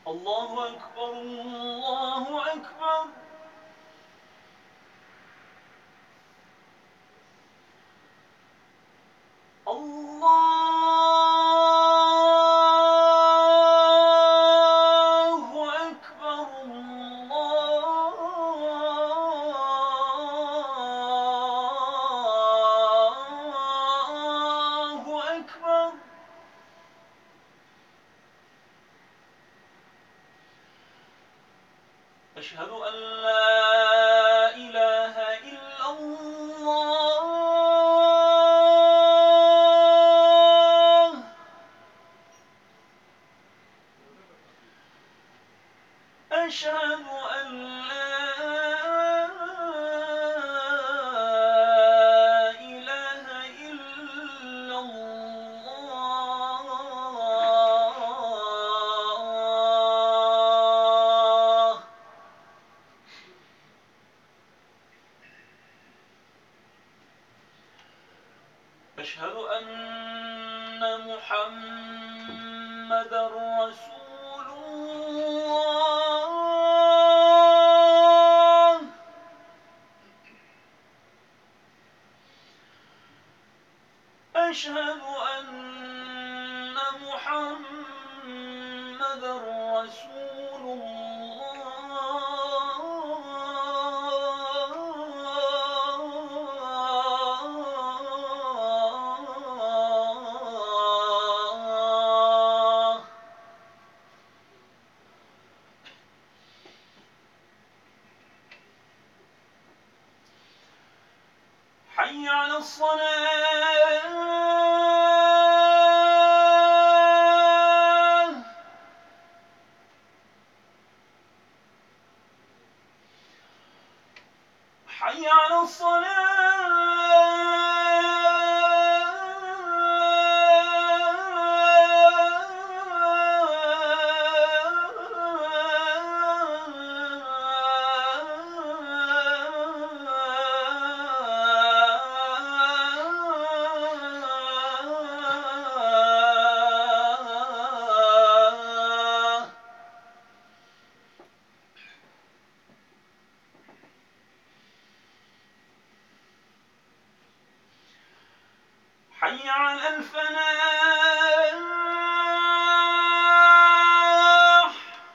الله أكبر الله أكبر. الله أكبر الله أكبر. أشهد أن لا إله إلا الله. أشهد أن لا إله إلا الله. أشهد أن محمدًا رسول الله. أشهد أن محمدًا رسول الله. حي على الصلاة. حي على الصلاة. حي على الفلاح.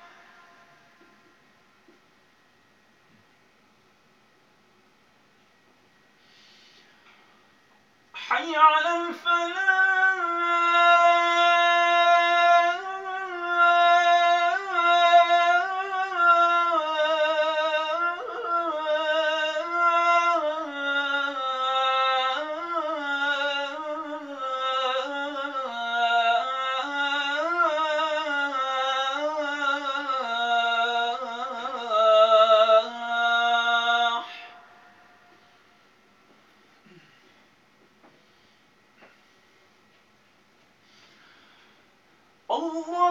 حي على الفلاح. الله